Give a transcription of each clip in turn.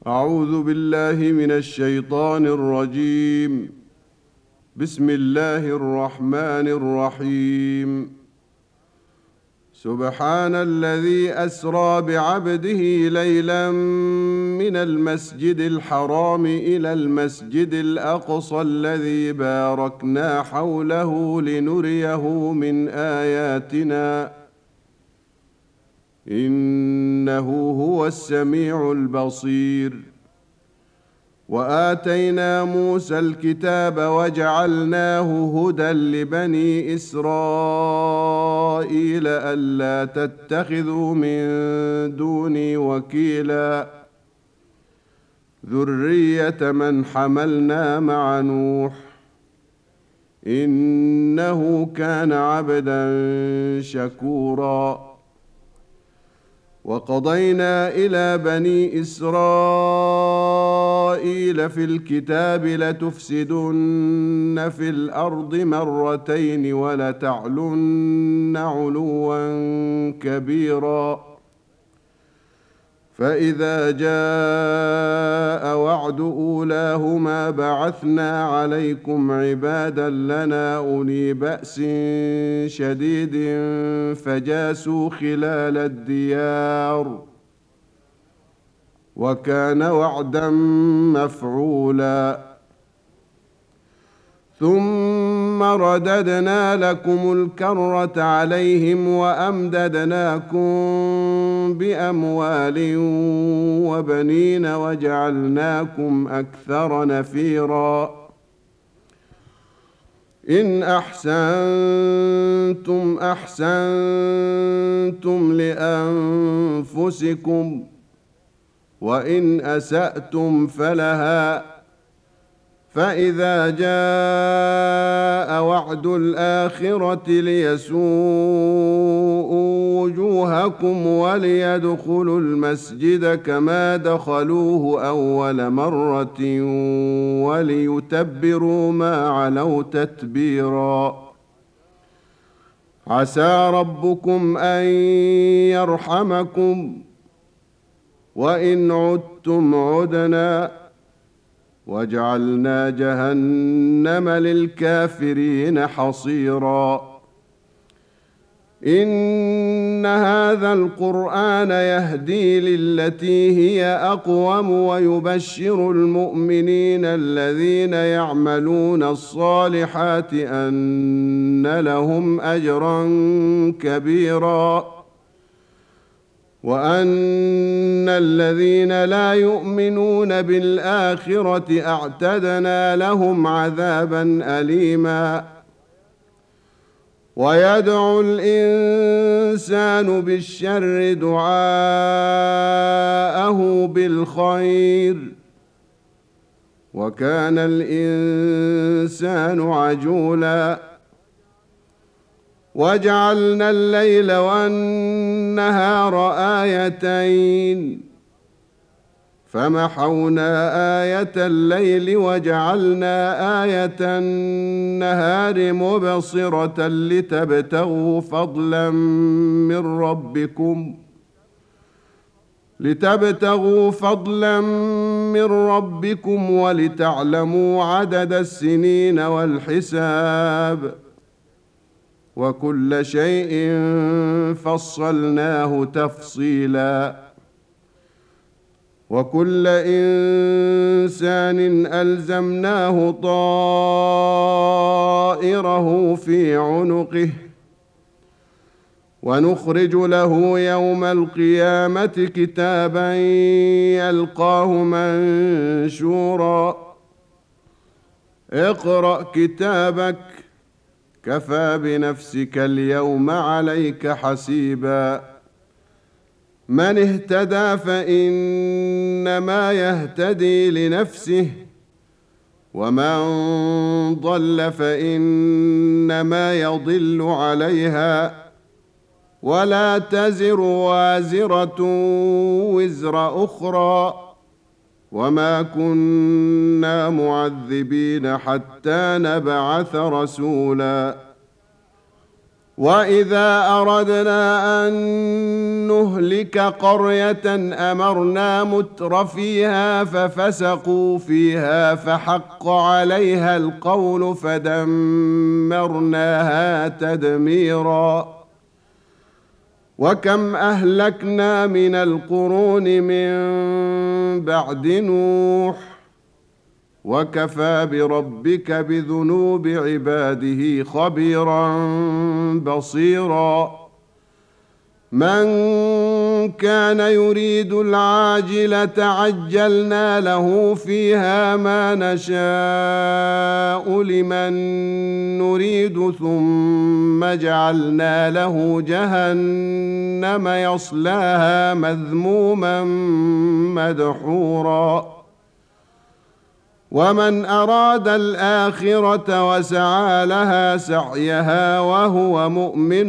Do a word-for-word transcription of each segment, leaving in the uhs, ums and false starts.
أعوذ بالله من الشيطان الرجيم. بسم الله الرحمن الرحيم. سبحان الذي أسرى بعبده ليلا من المسجد الحرام إلى المسجد الأقصى الذي باركنا حوله لنريه من آياتنا إنه هو السميع البصير. وآتينا موسى الكتاب وجعلناه هدى لبني إسرائيل ألا تتخذوا من دوني وكيلا ذرية من حملنا مع نوح إنه كان عبدا شكورا. وقضينا إلى بني إسرائيل في الكتاب لتفسدن في الأرض مرتين ولتعلن علوا كبيرا. فإذا جاء وعد أولاهما بعثنا عليكم عبادا لنا أولي بأس شديد فجاسوا خلال الديار وكان وعدا مفعولا. ثم رددنا لكم الكرة عليهم وأمددناكم بأموال وبنين وجعلناكم أكثر نفيرا. إن أحسنتم أحسنتم لأنفسكم وإن أسأتم فلها. فإذا جاء وعد الآخرة ليسوءوا وجوهكم وليدخلوا المسجد كما دخلوه أول مرة وليتبروا ما علوا تتبيرا. عسى ربكم أن يرحمكم وإن عدتم عدنا وجعلنا جهنم للكافرين حصيرا. إن هذا القرآن يهدي للتي هي أقوم ويبشر المؤمنين الذين يعملون الصالحات أن لهم أجرا كبيرا وأن الذين لا يؤمنون بالآخرة أعتدنا لهم عذابا أليما. ويدعو الإنسان بالشر دعاءه بالخير وكان الإنسان عجولا. وجعلنا الليل والنهار آيتين فمحونا آية الليل وجعلنا آية النهار مبصرة لتبتغوا فضلا من ربكم لتبتغوا فضلا من ربكم ولتعلموا عدد السنين والحساب وكل شيء فصلناه تفصيلا. وكل إنسان ألزمناه طائره في عنقه ونخرج له يوم القيامة كتابا يلقاه منشورا. اقرأ كتابك كفى بنفسك اليوم عليك حسيبا. من اهتدى فإنما يهتدي لنفسه ومن ضل فإنما يضل عليها ولا تزر وازرة وزر أخرى وما كنا معذبين حتى نبعث رسولا. وإذا أردنا أن نهلك قرية أمرنا متر فيها ففسقوا فيها فحق عليها القول فدمرناها تدميرا. وكم أهلكنا من القرون من بعد نوح وكفى بربك بذنوب عباده خبيرا بصيرا. من كان يريد العاجلة عجلنا له فيها ما نشاء لمن نريد ثم جعلنا له جهنم يصلاها مذموما مدحورا. ومن أراد الآخرة وسعى لها سعيها وهو مؤمن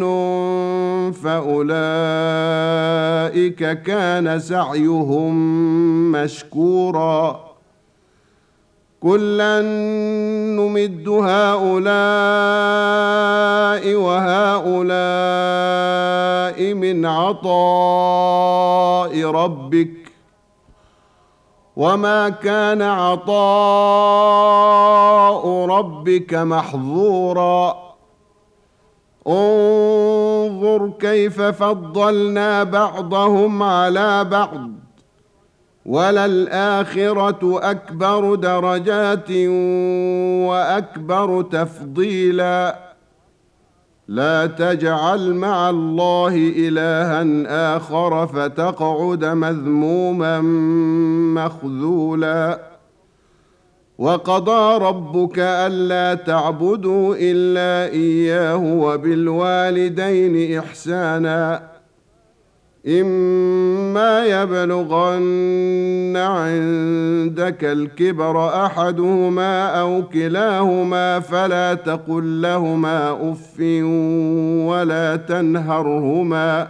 فأولئك كان سعيهم مشكورا. كلا نمد هؤلاء وهؤلاء من عطاء ربك وما كان عطاء ربك محظورا. انظر كيف فضلنا بعضهم على بعض وللآخرة أكبر درجات وأكبر تفضيلا. لا تجعل مع الله إلها آخر فتقعد مذموما مخذولا. وقضى ربك ألا تعبدوا إلا إياه وبالوالدين إحسانا. إما يبلغن عندك الكبر أحدهما أو كلاهما فلا تقل لهما أف ولا تنهرهما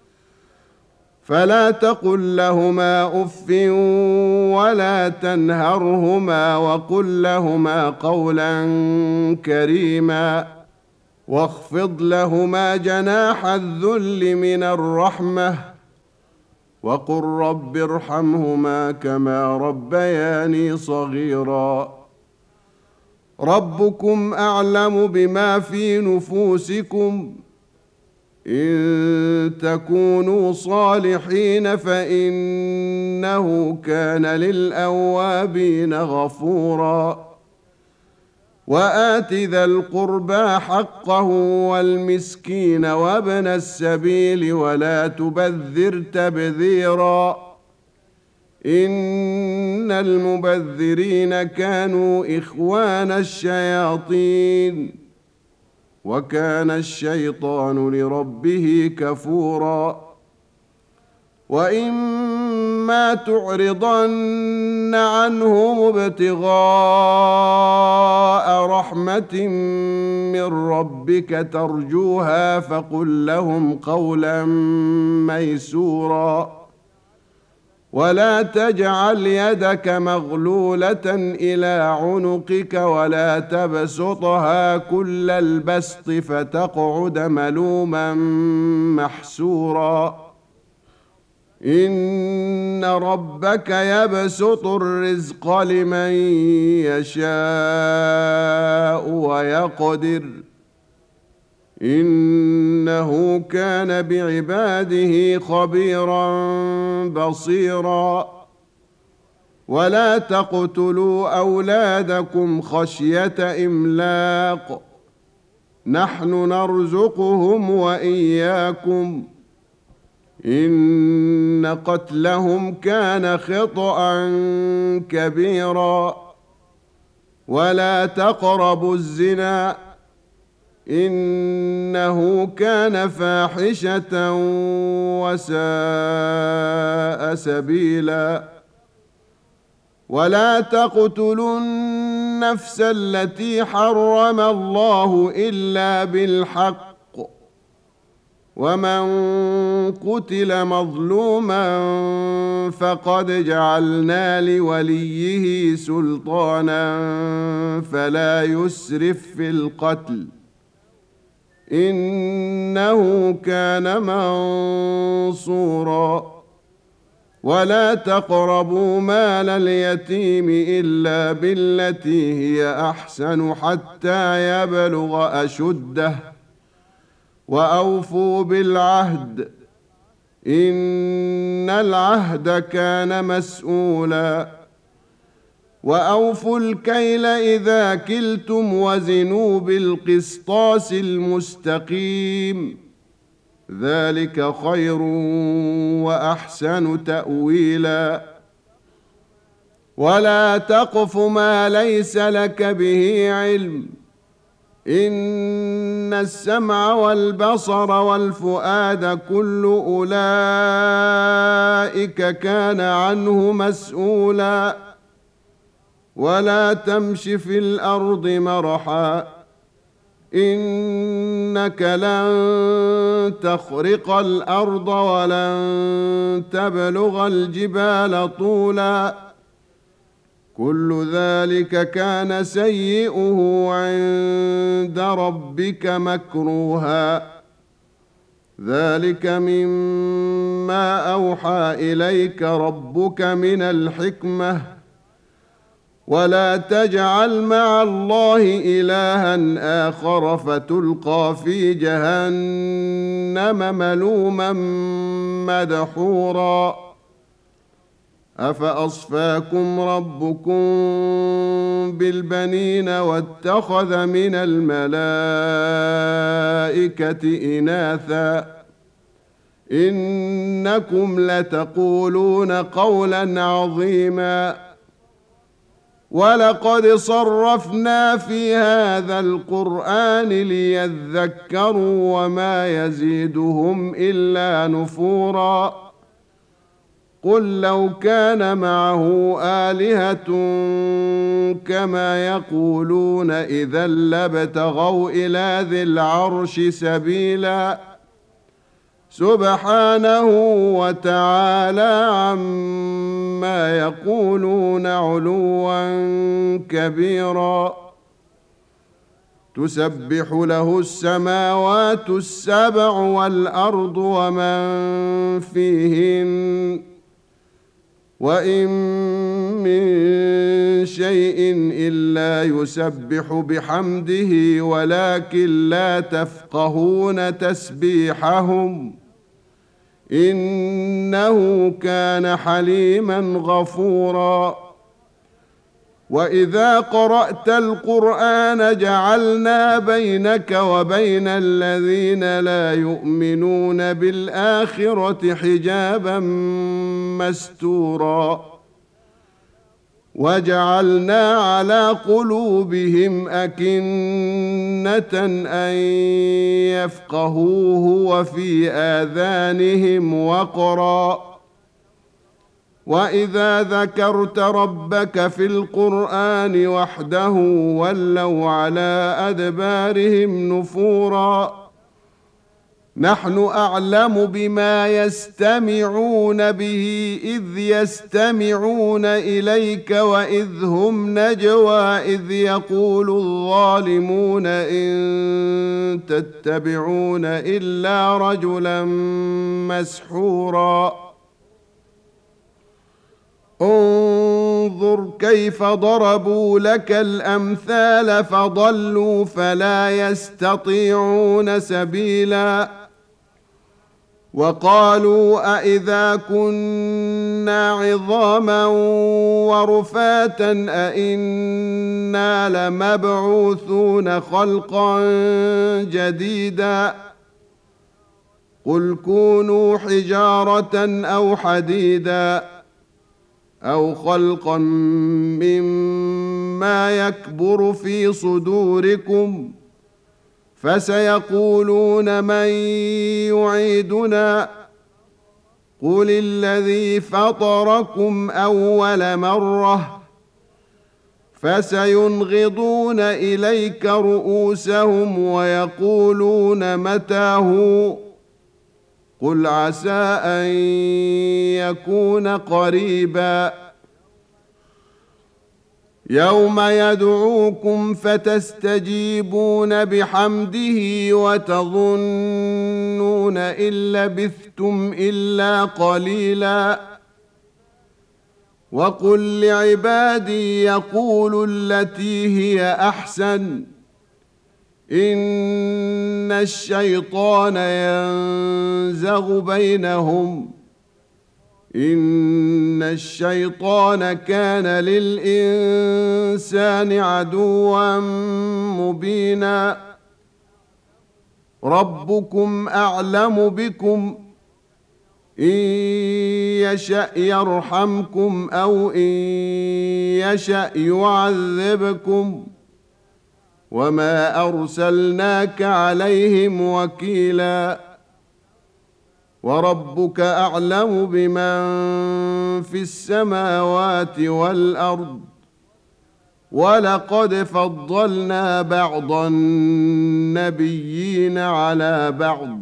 فلا تقل لهما أف ولا تنهرهما وقل لهما قولا كريما. واخفض لهما جناح الذل من الرحمة وقل رب ارحمهما كما ربياني صغيرا. ربكم أعلم بما في نفوسكم إن تكونوا صالحين فإنه كان للأوابين غفورا. وآت ذا القربى حقه والمسكين وابن السبيل ولا تبذر تبذيرا إن المبذرين كانوا إخوان الشياطين وكان الشيطان لربه كفورا. وإما تعرضن عنهم ابتغاء رحمة من ربك ترجوها فقل لهم قولا ميسورا. ولا تجعل يدك مغلولة إلى عنقك ولا تبسطها كل البسط فتقعد ملوما محسورا. إن ربك يبسط الرزق لمن يشاء ويقدر إنه كان بعباده خبيرا بصيرا. ولا تقتلوا أولادكم خشية إملاق نحن نرزقهم وإياكم إن قتلهم كان خطأ كبيرا. ولا تقربوا الزنا إنه كان فاحشة وساء سبيلا. ولا تقتلوا النفس التي حرم الله إلا بالحق ومن قتل مظلوما فقد جعلنا لوليه سلطانا فلا يسرف في القتل إنه كان منصورا. ولا تقربوا مال اليتيم إلا بالتي هي أحسن حتى يبلغ أشده وأوفوا بالعهد إن العهد كان مسؤولا. وأوفوا الكيل إذا كلتم وزنوا بالقسطاس المستقيم ذلك خير وأحسن تأويلا. ولا تقف ما ليس لك به علم إن السمع والبصر والفؤاد كل أولئك كان عنه مسؤولا. ولا تمش في الأرض مرحا إنك لن تخرق الأرض ولن تبلغ الجبال طولا كل ذلك كان سيئه عند ربك مكروها. ذلك مما أوحى إليك ربك من الحكمة ولا تجعل مع الله إلها آخر فتلقى في جهنم ملوما مدحورا. أفأصفاكم ربكم بالبنين واتخذ من الملائكة إناثا إنكم لتقولون قولا عظيما. ولقد صرفنا في هذا القرآن ليذكروا وما يزيدهم إلا نفورا. قل لو كان معه آلهة كما يقولون إذا لابتغوا إلى ذي العرش سبيلا سبحانه وتعالى عما يقولون علوا كبيرا. تسبح له السماوات السبع والأرض ومن فيهن وإن من شيء إلا يسبح بحمده ولكن لا تفقهون تسبيحهم إنه كان حليما غفورا. وإذا قرأت القرآن جعلنا بينك وبين الذين لا يؤمنون بالآخرة حجابا مستورا وجعلنا على قلوبهم أكنة أن يفقهوه وفي آذانهم وقرا. وإذا ذكرت ربك في القرآن وحده ولوا على أدبارهم نفورا. نحن أعلم بما يستمعون به إذ يستمعون إليك وإذ هم نجوى إذ يقول الظالمون إن تتبعون إلا رجلا مسحورا. انظر كيف ضربوا لك الأمثال فضلوا فلا يستطيعون سبيلا. وقالوا أإذا كنا عظاما ورفاتا أإنا لمبعوثون خلقا جديدا قل كونوا حجارة أو حديدا أو خلقا مما يكبر في صدوركم فسيقولون من يعيدنا قل الذي فطركم أول مرة فسينغضون إليك رؤوسهم ويقولون متى هو قل عسى أن يكون قريبا. يوم يدعوكم فتستجيبون بحمده وتظنون إن لبثتم إلا قليلا وقل لعبادي يقولوا التي هي أحسن إن الشيطان ينزغ بينهم إن الشيطان كان للإنسان عدوا مبينا ربكم أعلم بكم إن يشأ يرحمكم أو إن يشأ يعذبكم وما أرسلناك عليهم وكيلا وربك أعلم بمن في السماوات والأرض ولقد فضلنا بعض النبيين على بعض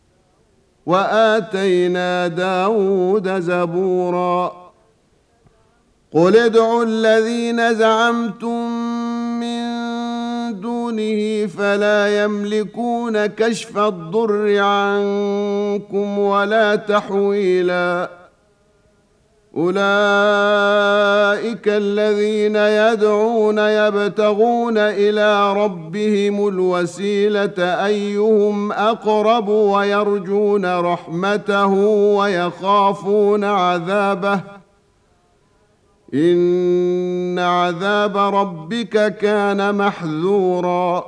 وآتينا داود زبورا قل ادعوا الذين زعمتم من دونه فلا يملكون كشف الضر عنكم ولا تحويلا أولئك الذين يدعون يبتغون إلى ربهم الوسيلة أيهم أقرب ويرجون رحمته ويخافون عذابه إن عذاب ربك كان محذورا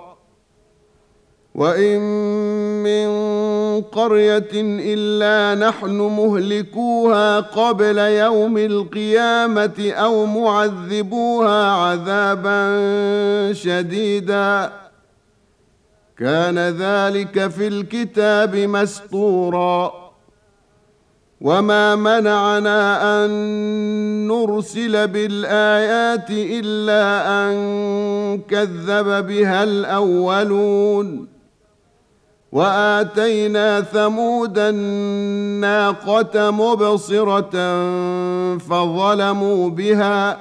وإن من قرية إلا نحن مهلكوها قبل يوم القيامة أو معذبوها عذابا شديدا كان ذلك في الكتاب مسطورا وما منعنا أن نرسل بالآيات إلا أن كذب بها الأولون وآتينا ثمود الناقة مبصرة فظلموا بها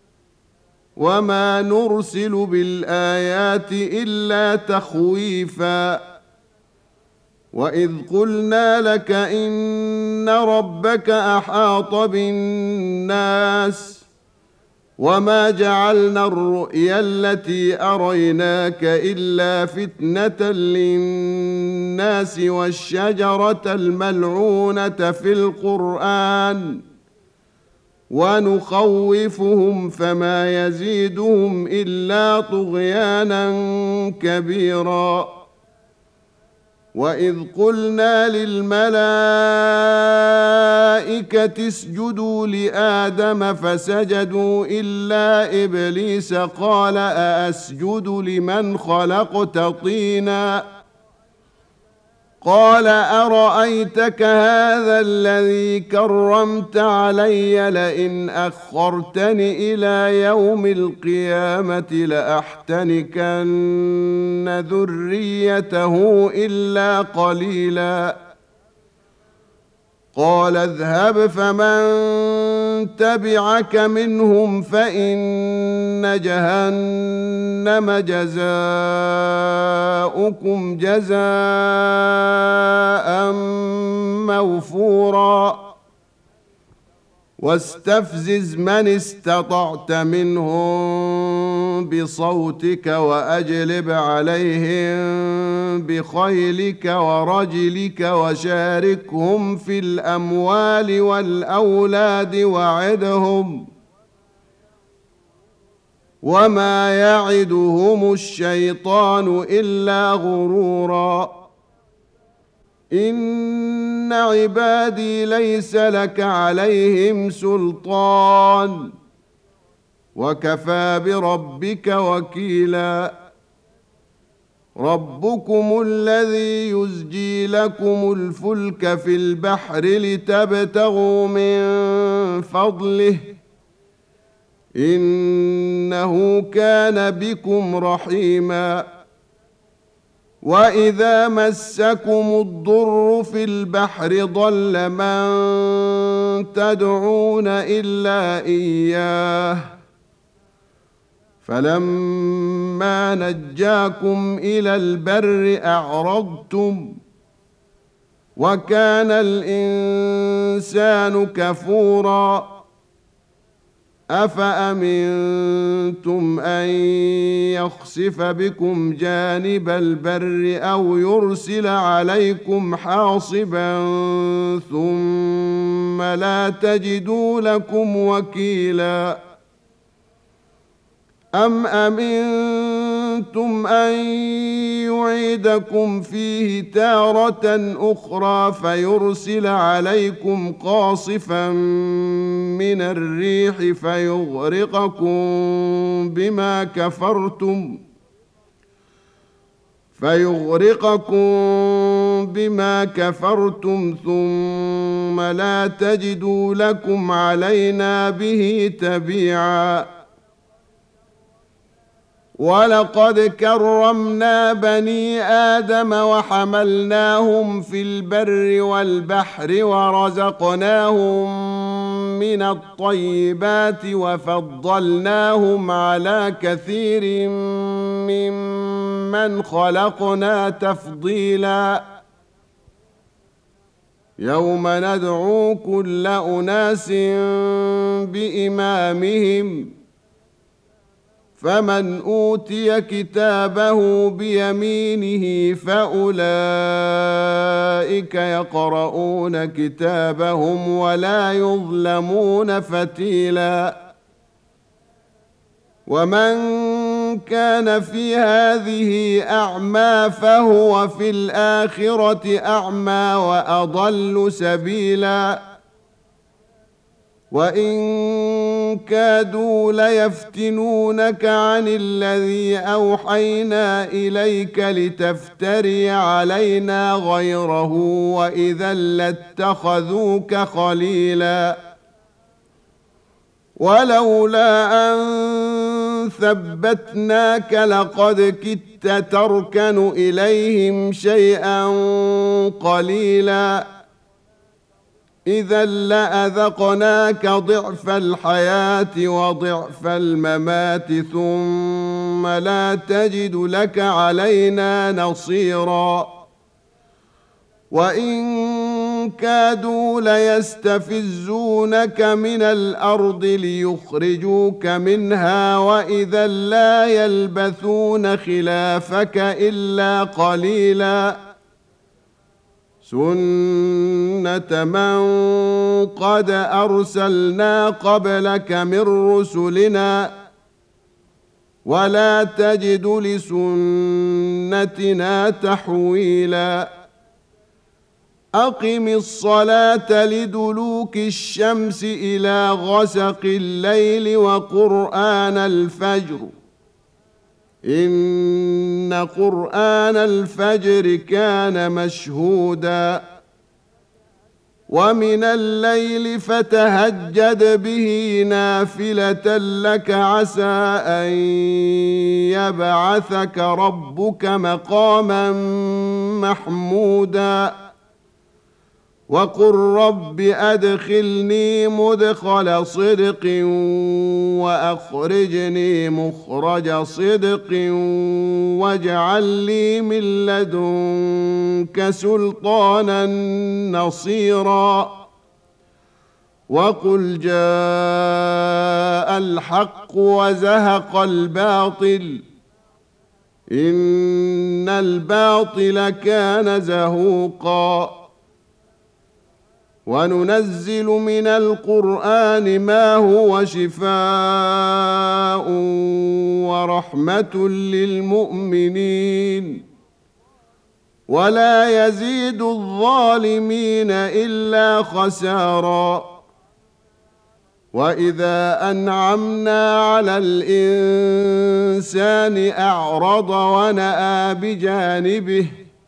وما نرسل بالآيات إلا تخويفا وإذ قلنا لك إن ربك أحاط بالناس وما جعلنا الرؤيا التي أريناك إلا فتنة للناس والشجرة الملعونة في القرآن ونخوفهم فما يزيدهم إلا طغيانا كبيرا وإذ قلنا للملائكة اسجدوا لآدم فسجدوا إلا إبليس قال أأسجد لمن خلقت طينا قال أرأيتك هذا الذي كرمت علي لئن أخرتني إلى يوم القيامة لأحتنكن ذريته إلا قليلا قال اذهب فمن تبعك منهم فإن جهنم جزاؤكم جزاء موفورا واستفزز من استطعت منهم بصوتك وأجلب عليهم بخيلك ورجلك وشاركهم في الأموال والأولاد وعدهم وما يعدهم الشيطان إلا غرورا إن عبادي ليس لك عليهم سلطان وكفى بربك وكيلا ربكم الذي يزجي لكم الفلك في البحر لتبتغوا من فضله إنه كان بكم رحيما وإذا مسكم الضر في البحر ضل من تدعون إلا إياه فلما نجاكم إلى البر أعرضتم وكان الإنسان كفورا أفأمنتم أن يخسف بكم جانب البر أو يرسل عليكم حاصبا ثم لا تجدوا لكم وكيلا أم أمنتم أن يعيدكم فيه تارة أخرى فيرسل عليكم قاصفا من الريح فيغرقكم بما كفرتم فيغرقكم بما كفرتم ثم لا تجدوا لكم علينا به تبيعا ولقد كرمنا بني آدم وحملناهم في البر والبحر ورزقناهم من الطيبات وفضلناهم على كثير ممن خلقنا تفضيلا يوم ندعو كل أناس بإمامهم فمن أوتي كتابه بيمينه فأولئك يقرؤون كتابهم ولا يظلمون فتيلا ومن كان في هذه أعمى فهو في الآخرة أعمى وأضل سبيلا وإن كادوا ليفتنونك عن الذي أوحينا إليك لتفتري علينا غيره وإذا لاتخذوك خليلا ولولا أن ثبتناك لقد كدت تركن إليهم شيئا قليلا إذا لأذقناك ضعف الحياة وضعف الممات ثم لا تجد لك علينا نصيرا وإن كادوا ليستفزونك من الأرض ليخرجوك منها وإذا لا يلبثون خلافك إلا قليلا سنة من قد أرسلنا قبلك من رسلنا ولا تجد لسنتنا تحويلا أقم الصلاة لدلوك الشمس إلى غسق الليل وقرآن الفجر إن قرآن الفجر كان مشهودا ومن الليل فتهجد به نافلة لك عسى أن يبعثك ربك مقاما محمودا وقل رب أدخلني مدخل صدق وأخرجني مخرج صدق واجعل لي من لدنك سلطانا نصيرا وقل جاء الحق وزهق الباطل إن الباطل كان زهوقا وننزل من القرآن ما هو شفاء ورحمة للمؤمنين ولا يزيد الظالمين إلا خسارا وإذا أنعمنا على الإنسان أعرض ونأى بجانبه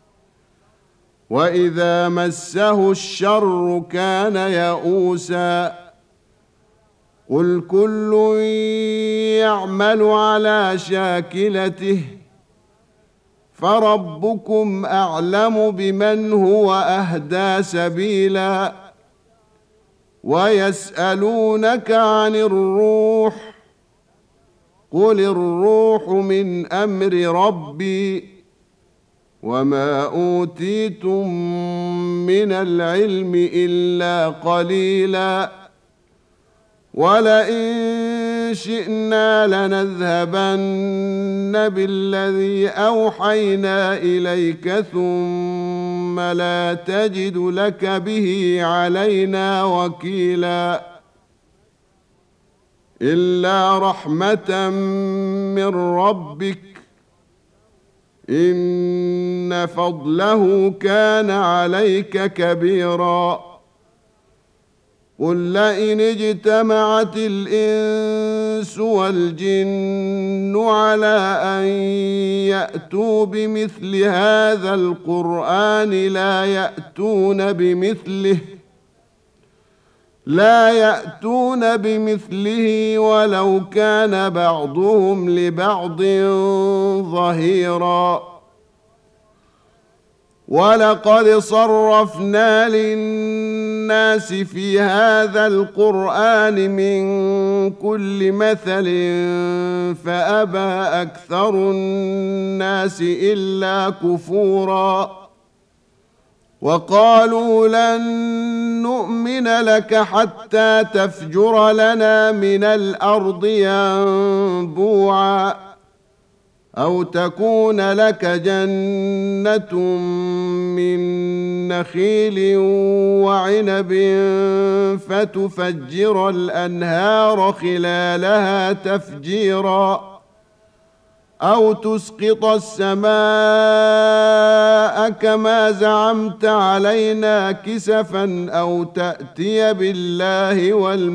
وإذا مسه الشر كان يئوسا قل كل يعمل على شاكلته فربكم أعلم بمن هو أهدى سبيلا ويسألونك عن الروح قل الروح من أمر ربي وما أوتيتم من العلم إلا قليلا ولئن شئنا لنذهبن بالذي أوحينا إليك ثم لا تجد لك به علينا وكيلا إلا رحمة من ربك إن فضله كان عليك كبيرا قل لئن اجتمعت الإنس والجن على أن يأتوا بمثل هذا القرآن لا يأتون بمثله لا يأتون بمثله ولو كان بعضهم لبعض ظهيرا ولقد صرفنا للناس في هذا القرآن من كل مثل فأبى أكثر الناس إلا كفورا وقالوا لن نؤمن لك حتى تفجر لنا من الأرض ينبوعا أو تكون لك جنة من نخيل وعنب فتفجر الأنهار خلالها تفجيرا أو تسقط السماء كما زعمت علينا كسفا أو تأتي بالله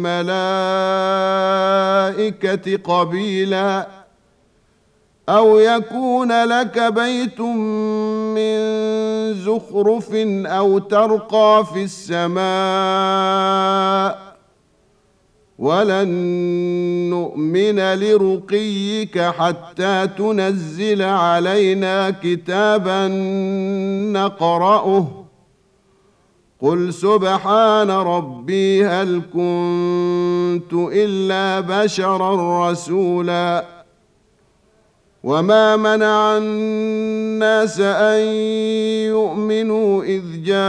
والملائكة قبيلا أو يكون لك بيت من زخرف أو ترقى في السماء ولن نؤمن لرقيك حتى تنزل علينا كتابا نقرأه قل سبحان ربي هل كنت إلا بشرا رسولا وما منع الناس أن يؤمنوا إذ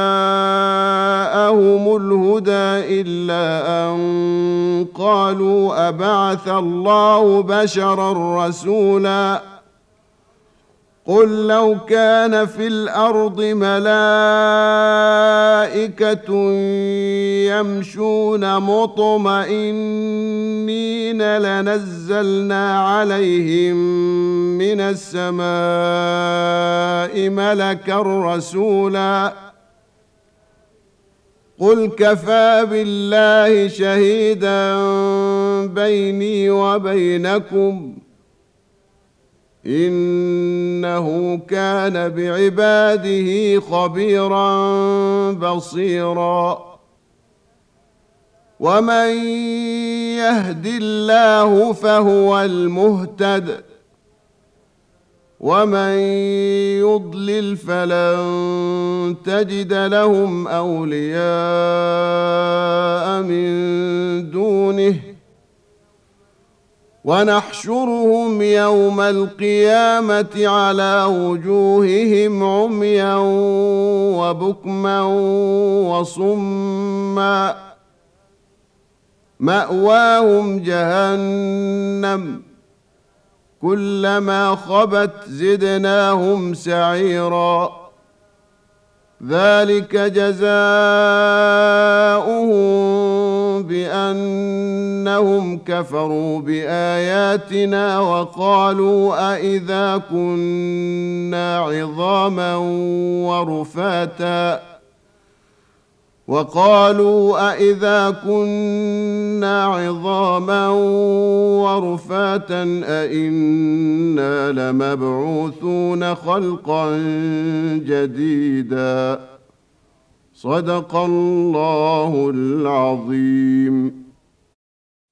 جاءهم الهدى إلا أن قالوا أبعث الله بشرا رسولا قل لو كان في الأرض ملائكة يمشون مطمئنين لنزلنا عليهم من السماء ملكا رسولا قل كفى بالله شهيدا بيني وبينكم إنه كان بعباده خبيرا بصيرا ومن يهد الله فهو المهتد ومن يضلل فلن تجد لهم أولياء من دونه ونحشرهم يوم القيامة على وجوههم عميا وبكما وصما مأواهم جهنم كلما خبت زدناهم سعيرا ذلك جزاؤهم بأنهم كفروا بآياتنا وقالوا أإذا كنا عظاما ورفاتا وقالوا أإذا كنا عظاما ورفاتا أإنا لمبعوثون خلقا جديدا صدق الله العظيم.